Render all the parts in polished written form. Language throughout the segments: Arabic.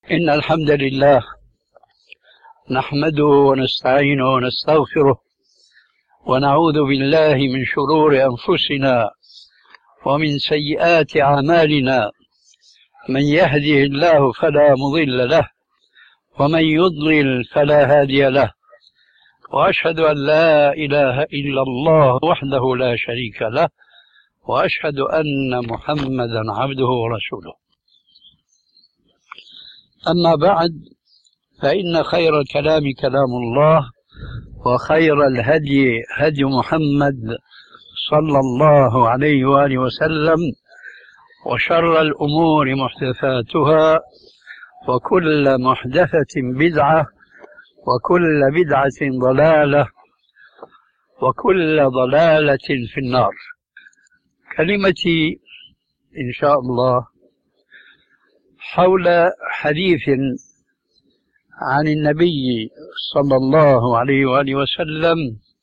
إن الحمد لله نحمده ونستعينه ونستغفره ونعوذ بالله من شرور أنفسنا ومن سيئات أعمالنا. من يهده الله فلا مضل له ومن يضلل فلا هادي له، وأشهد أن لا إله إلا الله وحده لا شريك له، وأشهد أن محمدا عبده ورسوله. أما بعد، فإن خير الكلام كلام الله، وخير الهدي هدي محمد صلى الله عليه وآله وسلم، وشر الأمور محدثاتها، وكل محدثة بدعة، وكل بدعة ضلالة، وكل ضلالة في النار. كلمتي إن شاء الله حول حديث عن النبي صلى الله عليه وآله وسلم،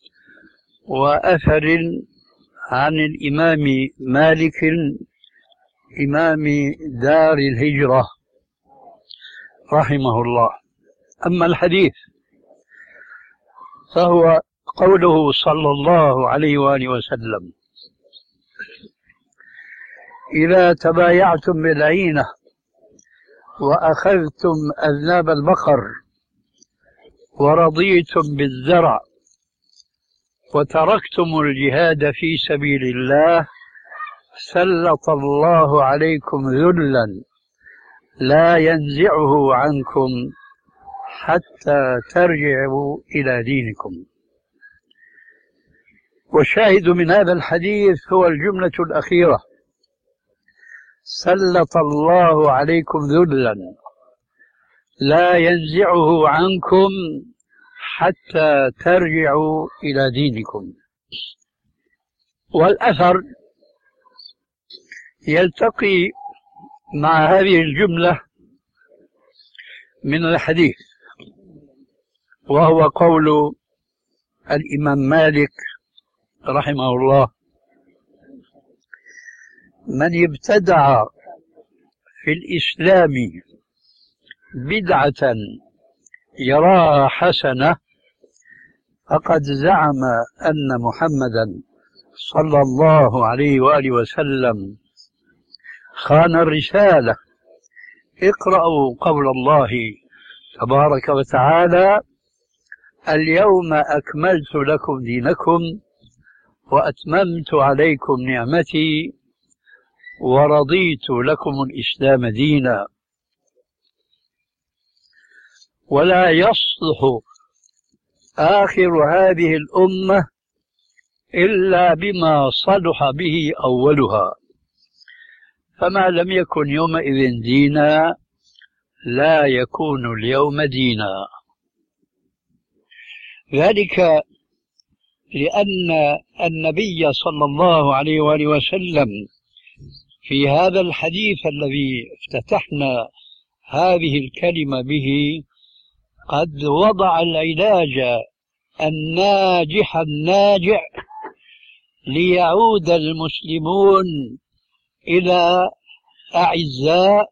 وأثر عن الإمام مالك إمام دار الهجرة رحمه الله. أما الحديث فهو قوله صلى الله عليه وآله وسلم: إذا تبايعتم بالعينة وأخذتم أذناب البقر ورضيتم بالزرع وتركتم الجهاد في سبيل الله سلط الله عليكم ذلا لا ينزعه عنكم حتى ترجعوا إلى دينكم. والشاهد من هذا الحديث هو الجملة الأخيرة: سلط الله عليكم ذلا لا ينزعه عنكم حتى ترجعوا إلى دينكم. والأثر يلتقي مع هذه الجملة من الحديث، وهو قول الإمام مالك رحمه الله: من ابتدع في الإسلام بدعة يراها حسنة فقد زعم أن محمدا صلى الله عليه وآله وسلم خان الرسالة. اقرأوا قول الله تبارك وتعالى: اليوم أكملت لكم دينكم وأتممت عليكم نعمتي ورضيت لكم الإسلام دينا. ولا يصلح آخر هذه الأمة إلا بما صلح به أولها، فما لم يكن يومئذ دينا لا يكون اليوم دينا. ذلك لأن النبي صلى الله عليه وآله وسلم في هذا الحديث الذي افتتحنا هذه الكلمة به قد وضع العلاج الناجح الناجع ليعود المسلمون إلى أعزاء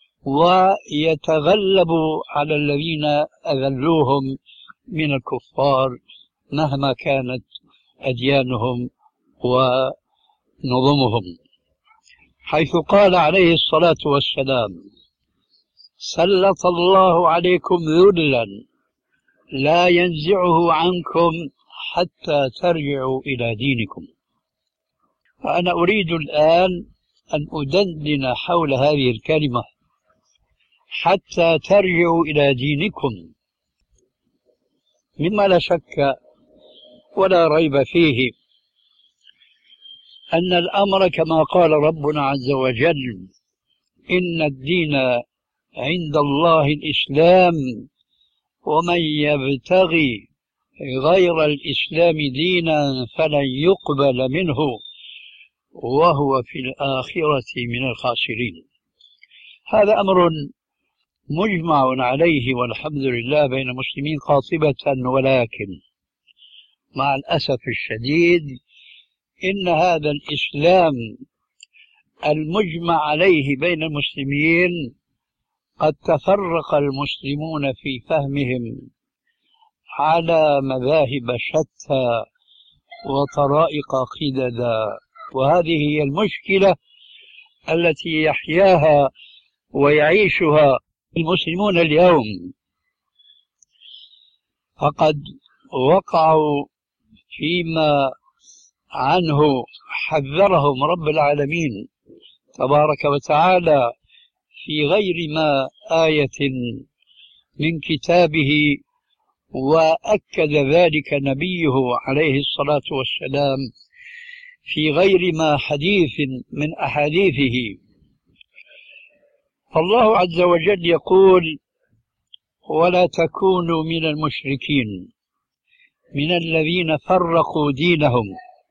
ويتغلبوا على الذين أذلوهم من الكفار مهما كانت أديانهم ونظمهم، حيث قال عليه الصلاة والسلام: سلط الله عليكم ذلا لا ينزعه عنكم حتى ترجعوا إلى دينكم. وأنا أريد الآن أن أدندن حول هذه الكلمة حتى ترجعوا إلى دينكم، مما لا شك ولا ريب فيه أن الأمر كما قال ربنا عز وجل: إن الدين عند الله الإسلام ومن يبتغي غير الإسلام دينا فلن يقبل منه وهو في الآخرة من الخاسرين. هذا أمر مجمع عليه والحمد لله بين المسلمين قاطبة، ولكن مع الأسف الشديد إن هذا الإسلام المجمع عليه بين المسلمين قد تفرق المسلمون في فهمهم على مذاهب شتى وطرائق خددا، وهذه هي المشكلة التي يحياها ويعيشها المسلمون اليوم. فقد وقعوا فيما عنه حذرهم رب العالمين تبارك وتعالى في غير ما آية من كتابه، وأكد ذلك نبيه عليه الصلاة والسلام في غير ما حديث من أحاديثه. فالله عز وجل يقول: ولا تكونوا من المشركين من الذين فرقوا دينهم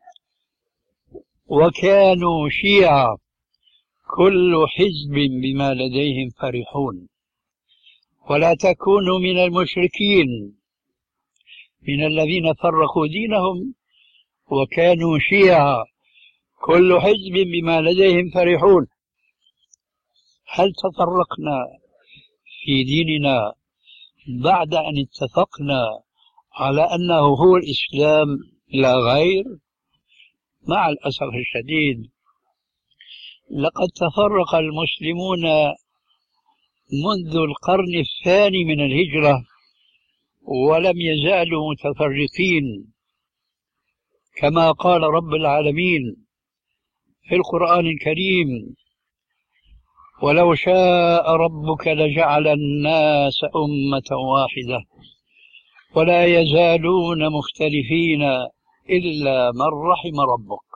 وكانوا شيعا كل حزب بما لديهم فرحون. ولا تكونوا من المشركين من الذين فرقوا دينهم وكانوا شيعا كل حزب بما لديهم فرحون. هل تفرقنا في ديننا بعد أن اتفقنا على أنه هو الإسلام لا غير؟ مع الأسف الشديد لقد تفرق المسلمون منذ القرن الثاني من الهجرة ولم يزالوا متفرقين، كما قال رب العالمين في القرآن الكريم: ولو شاء ربك لجعل الناس أمة واحدة ولا يزالون مختلفين إلا من رحم ربك.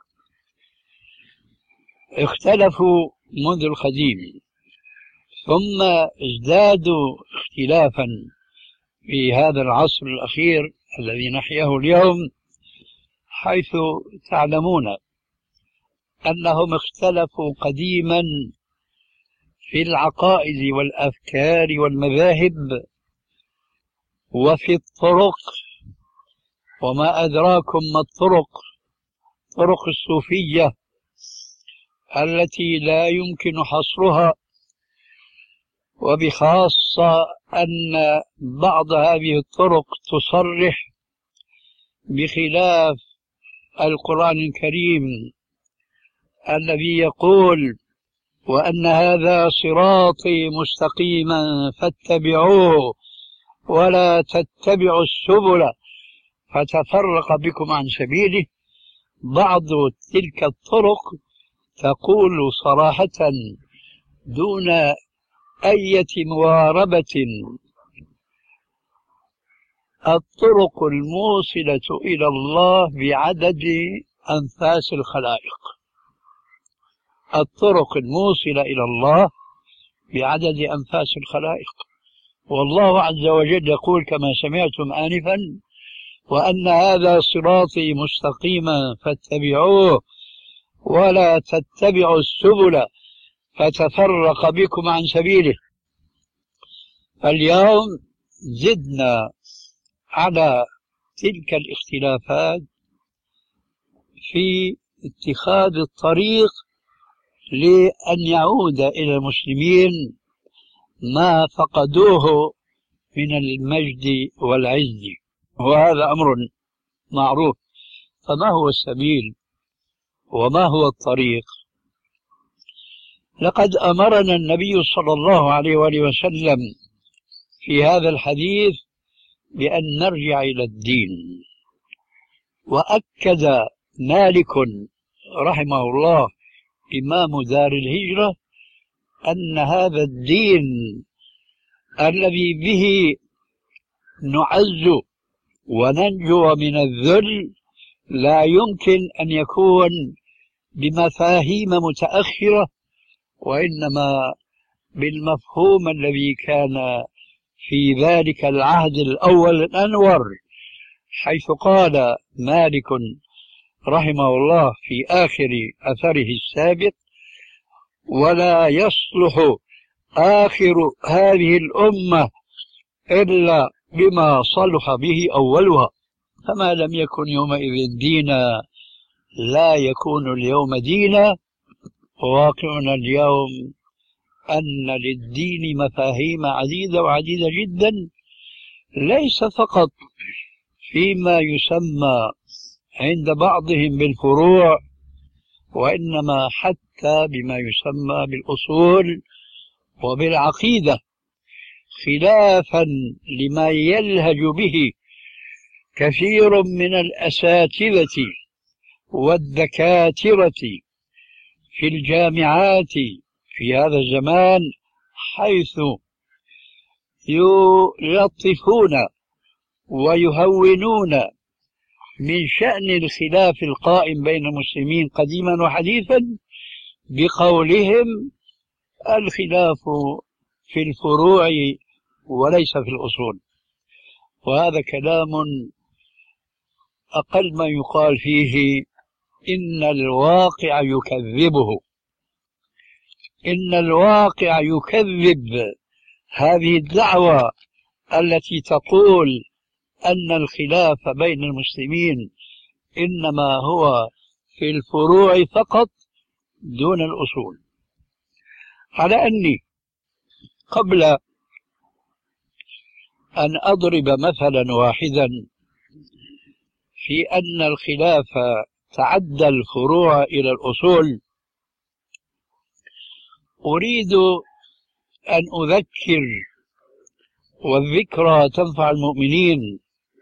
اختلفوا منذ القديم ثم ازدادوا اختلافا في هذا العصر الأخير الذي نحياه اليوم، حيث تعلمون أنهم اختلفوا قديما في العقائد والأفكار والمذاهب وفي الطرق. وما أدراكم ما الطرق؟ طرق الصوفية التي لا يمكن حصرها، وبخاصة أن بعض هذه الطرق تصرح بخلاف القرآن الكريم الذي يقول: وأن هذا صراطي مستقيما فاتبعوه ولا تتبعوا السبل فتفرق بكم عن سبيله. بعض تلك الطرق تقول صراحة دون أي مواربة: الطرق الموصلة إلى الله بعدد أنفاس الخلائق. الطرق الموصلة إلى الله بعدد أنفاس الخلائق. والله عز وجل يقول كما سمعتم آنفا: وأن هذا صراطي مستقيما فاتبعوه ولا تتبعوا السبل فتفرق بكم عن سبيله. فاليوم زدنا على تلك الاختلافات في اتخاذ الطريق لأن يعود إلى المسلمين ما فقدوه من المجد والعز، وهذا أمر معروف. فما هو السبيل وما هو الطريق؟ لقد أمرنا النبي صلى الله عليه وآله وسلم في هذا الحديث بأن نرجع إلى الدين. وأكد مالك رحمه الله إمام دار الهجرة أن هذا الدين الذي به نعز وننجو من الذل لا يمكن أن يكون بمفاهيم متأخرة، وإنما بالمفهوم الذي كان في ذلك العهد الأول الأنور، حيث قال مالك رحمه الله في آخر أثره السابق: ولا يصلح آخر هذه الأمة إلا بما صلح به أولها، فما لم يكن يومئذ دينا لا يكون اليوم دينا. وواقعنا اليوم أن للدين مفاهيم عديدة وعديدة جدا، ليس فقط فيما يسمى عند بعضهم بالفروع، وإنما حتى بما يسمى بالأصول وبالعقيدة، خلافا لما يلهج به كثير من الأساتذة والدكاترة في الجامعات في هذا الزمان، حيث يلطفون ويهونون من شأن الخلاف القائم بين المسلمين قديما وحديثا بقولهم الخلاف في الفروع وليس في الأصول. وهذا كلام أقل ما يقال فيه إن الواقع يكذبه، إن الواقع يكذب هذه الدعوة التي تقول أن الخلاف بين المسلمين إنما هو في الفروع فقط دون الأصول. على أني قبل أن أضرب مثلا واحدا في أن الخلاف تعدى الفروع إلى الأصول، أريد أن أذكر، والذكرى تنفع المؤمنين،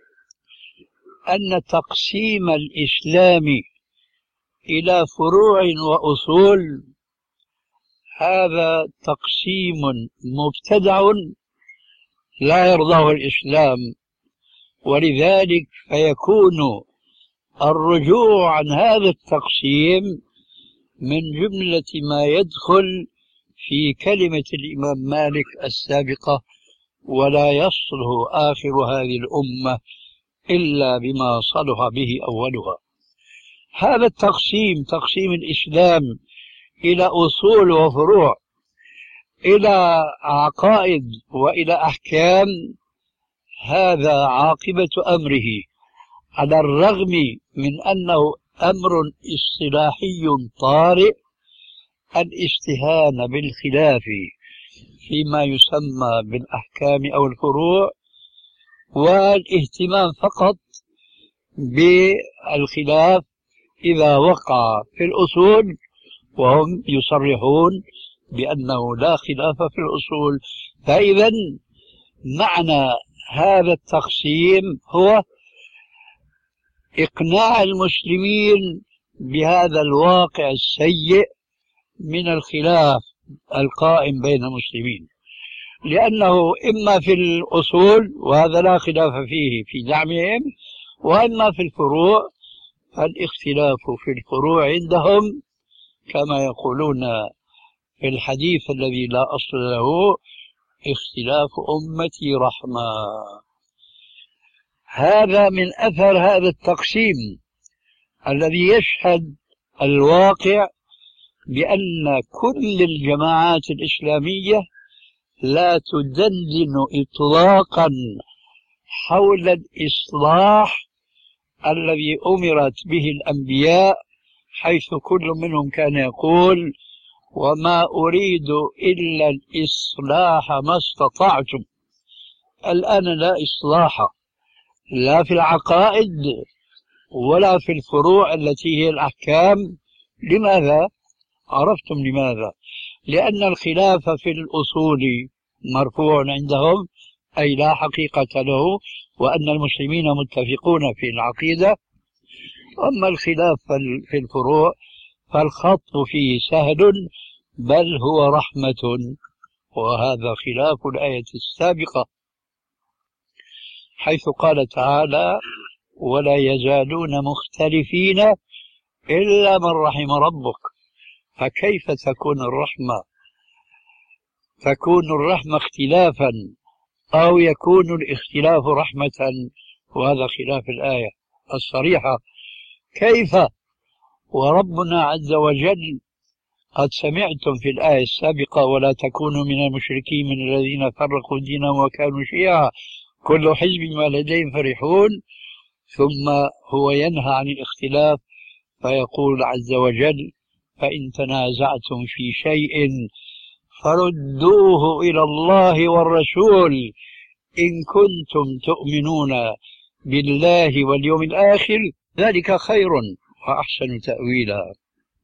أن تقسيم الإسلام إلى فروع وأصول هذا تقسيم مبتدع لا يرضاه الإسلام، ولذلك فيكون الرجوع عن هذا التقسيم من جملة ما يدخل في كلمة الإمام مالك السابقة: ولا يصلح آخر هذه الأمة إلا بما صلح به أولها. هذا التقسيم، تقسيم الإسلام إلى أصول وفروع، إلى عقائد وإلى أحكام، هذا عاقبة أمره، على الرغم من أنه أمر اصطلاحي طارئ، الاستهانة بالخلاف فيما يسمى بالأحكام أو الفروع، والاهتمام فقط بالخلاف إذا وقع في الأصول، وهم يصرحون بأنه لا خلاف في الأصول. فإذا معنى هذا التقسيم هو إقناع المسلمين بهذا الواقع السيء من الخلاف القائم بين المسلمين، لأنه إما في الأصول وهذا لا خلاف فيه في دعمهم، وإما في الفروع، فالاختلاف في الفروع عندهم كما يقولون في الحديث الذي لا أصل له: اختلاف أمتي رحمة. هذا من أثر هذا التقسيم الذي يشهد الواقع بأن كل الجماعات الإسلامية لا تدندن إطلاقا حول الإصلاح الذي أمرت به الأنبياء، حيث كل منهم كان يقول: وما أريد إلا الإصلاح ما استطعتم. الآن لا إصلاح، لا في العقائد ولا في الفروع التي هي الأحكام. لماذا؟ عرفتم لماذا؟ لأن الخلاف في الأصول مرفوع عندهم، أي لا حقيقة له، وأن المسلمين متفقون في العقيدة. أما الخلاف في الفروع فالخط فيه سهل، بل هو رحمة، وهذا خلاف الآية السابقة حيث قال تعالى: ولا يزالون مختلفين إلا من رحم ربك. فكيف تكون الرحمة؟ تكون الرحمة اختلافا، أو يكون الاختلاف رحمة، وهذا خلاف الآية الصريحة. كيف وربنا عز وجل قد سمعتم في الآية السابقة: ولا تكونوا من المشركين من الذين فرقوا دينهم وكانوا شيعا كل حزب ما لديهم فرحون. ثم هو ينهى عن الاختلاف فيقول عز وجل: فإن تنازعتم في شيء فردوه إلى الله والرسول إن كنتم تؤمنون بالله واليوم الآخر، ذلك خير وأحسن تأويلا.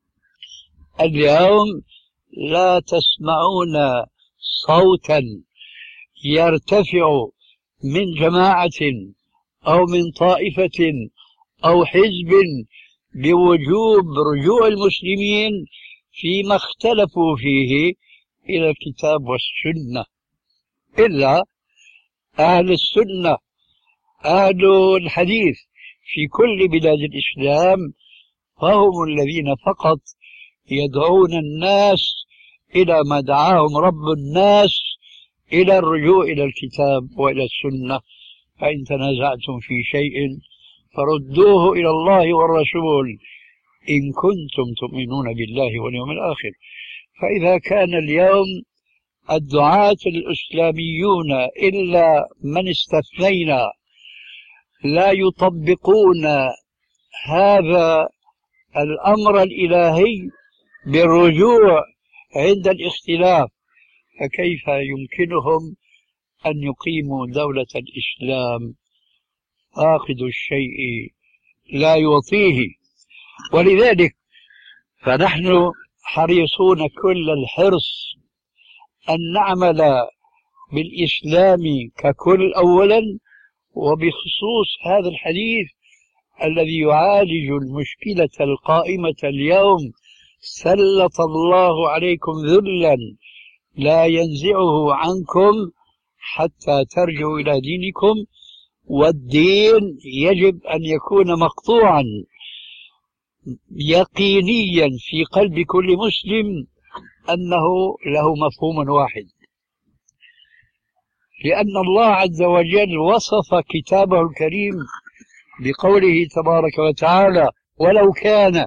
اليوم لا تسمعون صوتا يرتفع من جماعة أو من طائفة أو حزب بوجوب رجوع المسلمين فيما اختلفوا فيه إلى الكتاب والسنة، إلا أهل السنة أهل الحديث في كل بلاد الإسلام فهم الذين فقط يدعون الناس إلى ما دعاهم رب الناس، إلى الرجوع إلى الكتاب وإلى السنة. فإن تنازعتم في شيء فردوه إلى الله والرسول إن كنتم تؤمنون بالله واليوم الآخر. فإذا كان اليوم الدعاة الإسلاميون إلا من استثنينا لا يطبقون هذا الأمر الإلهي بالرجوع عند الاختلاف، فكيف يمكنهم أن يقيموا دولة الإسلام؟ فاقد الشيء لا يعطيه. ولذلك فنحن حريصون كل الحرص أن نعمل بالإسلام ككل أولا، وبخصوص هذا الحديث الذي يعالج المشكلة القائمة اليوم: سلط الله عليكم ذلا لا ينزعه عنكم حتى ترجعوا إلى دينكم. والدين يجب أن يكون مقطوعا يقينيا في قلب كل مسلم أنه له مفهوم واحد، لأن الله عز وجل وصف كتابه الكريم بقوله تبارك وتعالى: ولو كان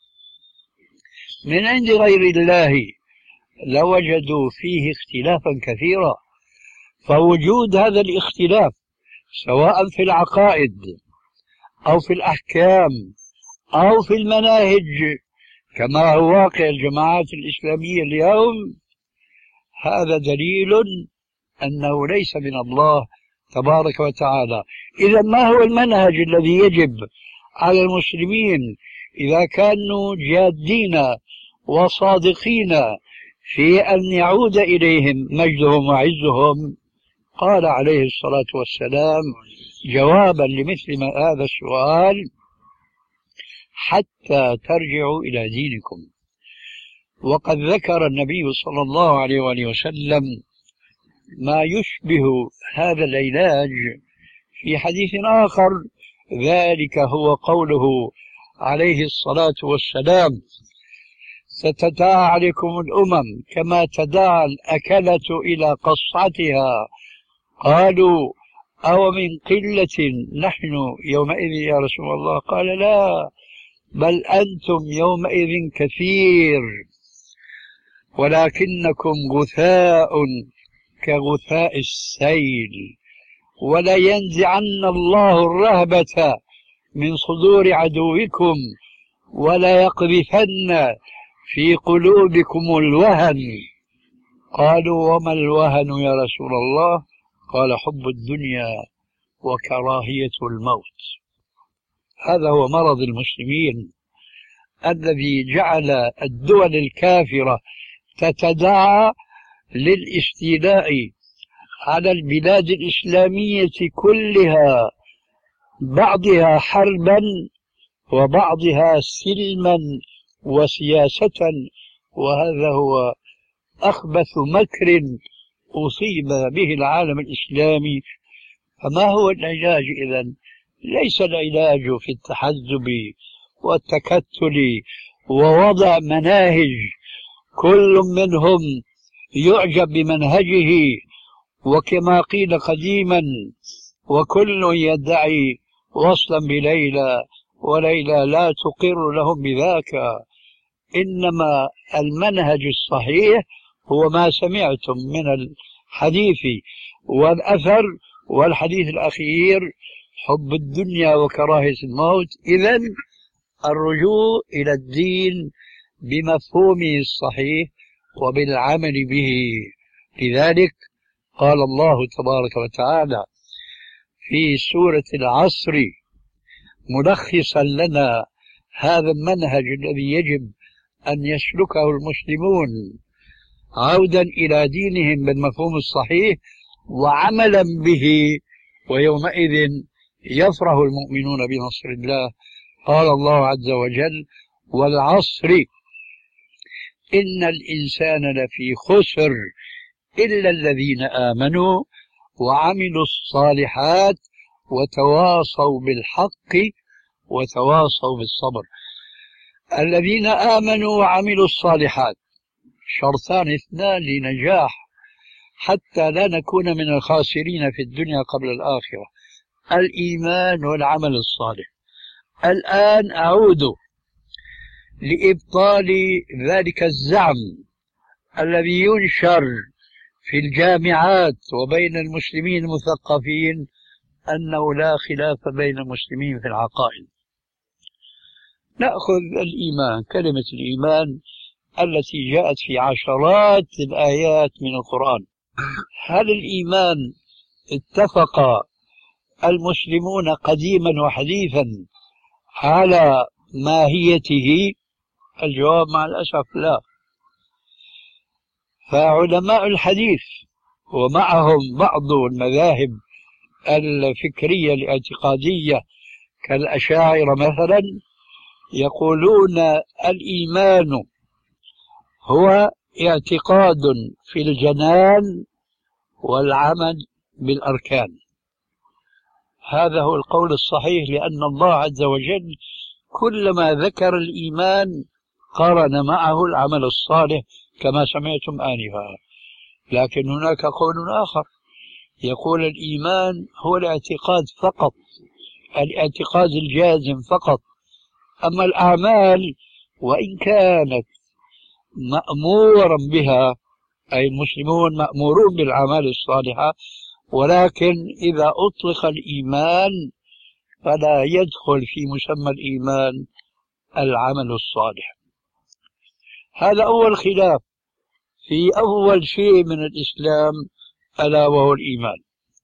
من عند غير الله لوجدوا فيه اختلافا كثيرا. فوجود هذا الاختلاف سواء في العقائد أو في الأحكام أو في المناهج كما هو واقع الجماعات الإسلامية اليوم، هذا دليل أنه ليس من الله تبارك وتعالى. إذا ما هو المنهج الذي يجب على المسلمين إذا كانوا جادين وصادقين في أن يعود إليهم مجدهم وعزهم؟ قال عليه الصلاة والسلام جوابا لمثل ما هذا السؤال: حتى ترجعوا إلى دينكم. وقد ذكر النبي صلى الله عليه وآله وسلم ما يشبه هذا العلاج في حديث آخر، ذلك هو قوله عليه الصلاة والسلام: ستداعى عليكم الأمم كما تداعى الأكلة إلى قصعتها. قالوا: أو من قلة نحن يومئذ يا رسول الله؟ قال: لا، بل أنتم يومئذ كثير ولكنكم غثاء كغثاء السيل، ولينزعن الله الرهبة من صدور عدوكم ولا يقذفن في قلوبكم الوهن. قالوا: وما الوهن يا رسول الله؟ قال: حب الدنيا وكراهية الموت. هذا هو مرض المسلمين الذي جعل الدول الكافرة تتداعى للاستيلاء على البلاد الإسلامية كلها، بعضها حربا وبعضها سلما وسياسة. وهذا هو أخبث مكر أصيب به العالم الإسلامي. فما هو العلاج إذن؟ ليس العلاج في التحزب والتكتل ووضع مناهج كل منهم يعجب بمنهجه، وكما قيل قديما: وكل يدعي وصلا بليلى وليلى لا تقر لهم بذاك. إنما المنهج الصحيح هو ما سمعتم من الحديث والأثر والحديث الأخير: حب الدنيا وكراهية الموت. إذن الرجوع إلى الدين بمفهومه الصحيح وبالعمل به. لذلك قال الله تبارك وتعالى في سورة العصر ملخصا لنا هذا المنهج الذي يجب أن يسلكه المسلمون عودا إلى دينهم بالمفهوم الصحيح وعملا به، ويومئذ يفرح المؤمنون بنصر الله. قال الله عز وجل: والعصر إن الإنسان لفي خسر إلا الذين آمنوا وعملوا الصالحات وتواصوا بالحق وتواصوا بالصبر. الذين آمنوا وعملوا الصالحات شرطان اثنان لنجاح حتى لا نكون من الخاسرين في الدنيا قبل الآخرة: الإيمان والعمل الصالح. الآن أعود لإبطال ذلك الزعم الذي ينشر في الجامعات وبين المسلمين المثقفين أنه لا خلاف بين المسلمين في العقائد. نأخذ الإيمان، كلمة الإيمان التي جاءت في عشرات الآيات من القرآن. هل الإيمان اتفق المسلمون قديما وحديثا على ماهيته؟ الجواب مع الأسف لا. فعلماء الحديث ومعهم بعض المذاهب الفكرية الاعتقادية كالأشاعرة مثلا يقولون الإيمان هو اعتقاد في الجنان والعمل بالأركان. هذا هو القول الصحيح، لأن الله عز وجل كلما ذكر الإيمان قارن معه العمل الصالح كما سمعتم آنفا. لكن هناك قول آخر يقول الإيمان هو الاعتقاد فقط، الاعتقاد الجازم فقط. أما الأعمال وإن كانت مأمورا بها، أي المسلمون مأمورون بالأعمال الصالحة، ولكن إذا أطلق الإيمان فلا يدخل في مسمى الإيمان العمل الصالح. هذا أول خلاف في أول شيء من الإسلام، ألا وهو الإيمان.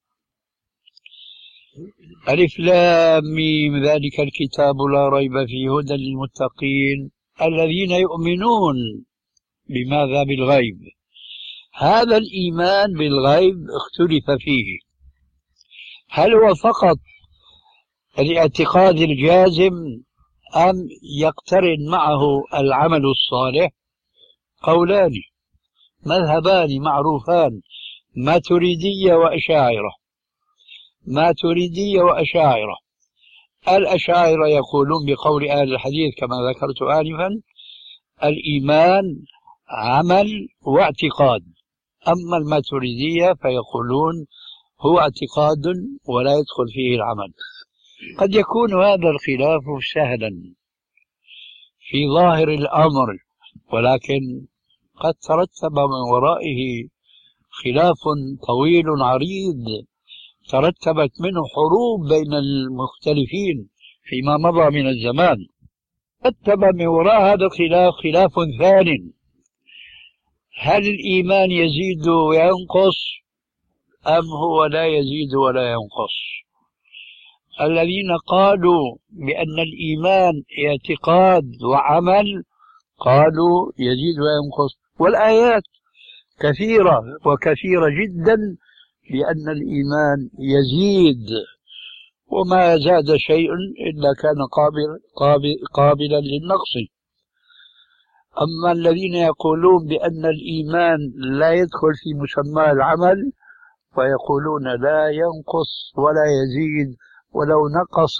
ألف لام ميم ذلك الكتاب لا ريب فيه هدى للمتقين الذين يؤمنون بماذا؟ بالغيب. هذا الإيمان بالغيب اختلف فيه، هل هو فقط الاعتقاد الجازم أم يقترن معه العمل الصالح؟ قولان مذهبان معروفان: ماتريدية وأشاعرة. ماتريدية وأشاعرة. الأشاعرة يقولون بقول أهل الحديث كما ذكرت آنفا: الإيمان عمل واعتقاد. أما الماتريدية فيقولون هو اعتقاد ولا يدخل فيه العمل. قد يكون هذا الخلاف سهلا في ظاهر الأمر، ولكن قد ترتب من ورائه خلاف طويل عريض ترتبت منه حروب بين المختلفين فيما مضى من الزمان. ترتب من وراء هذا الخلاف خلاف ثاني: هل الإيمان يزيد وينقص أم هو لا يزيد ولا ينقص؟ الذين قالوا بأن الإيمان اعتقاد وعمل قالوا يزيد وينقص، والآيات كثيرة وكثيرة جدا بأن الإيمان يزيد، وما زاد شيء إلا كان قابلا للنقص. أما الذين يقولون بأن الإيمان لا يدخل في مسمى العمل فيقولون لا ينقص ولا يزيد، ولو نقص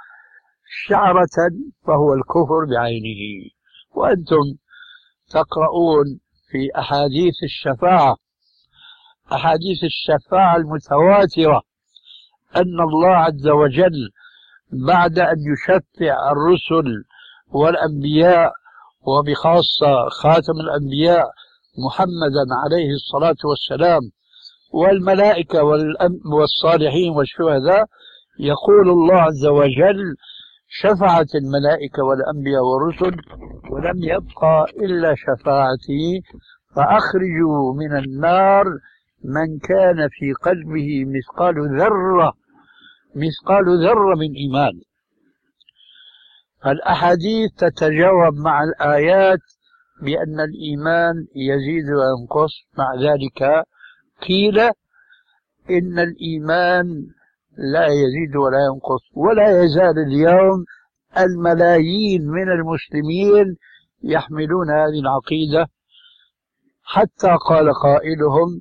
شعرة فهو الكفر بعينه. وأنتم تقرؤون في أحاديث الشفاعة، أحاديث الشفاعة المتواترة، أن الله عز وجل بعد أن يشفع الرسل والأنبياء وبخاصة خاتم الأنبياء محمدا عليه الصلاة والسلام والملائكة والصالحين والشهداء، يقول الله عز وجل: شفعت الملائكة والأنبياء والرسل ولم يبقى إلا شفاعتي فأخرجوا من النار من كان في قلبه مثقال ذرة من إيمان. الأحاديث تتجاوب مع الآيات بأن الإيمان يزيد وينقص. مع ذلك قيل إن الإيمان لا يزيد ولا ينقص، ولا يزال اليوم الملايين من المسلمين يحملون هذه العقيدة، حتى قال قائلهم: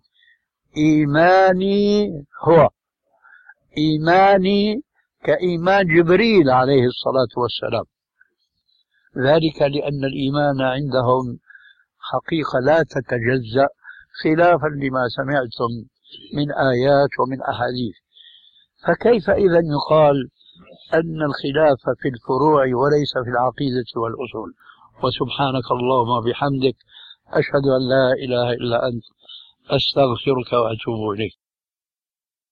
إيماني كإيمان جبريل عليه الصلاة والسلام. ذلك لأن الإيمان عندهم حقيقة لا تتجزأ، خلافا لما سمعتم من آيات ومن أحاديث. فكيف إذا يقال أن الخلاف في الفروع وليس في العقيدة والأصول؟ وسبحانك اللهم وبحمدك، أشهد أن لا إله إلا أنت، أستغفرك وأتوب إليك.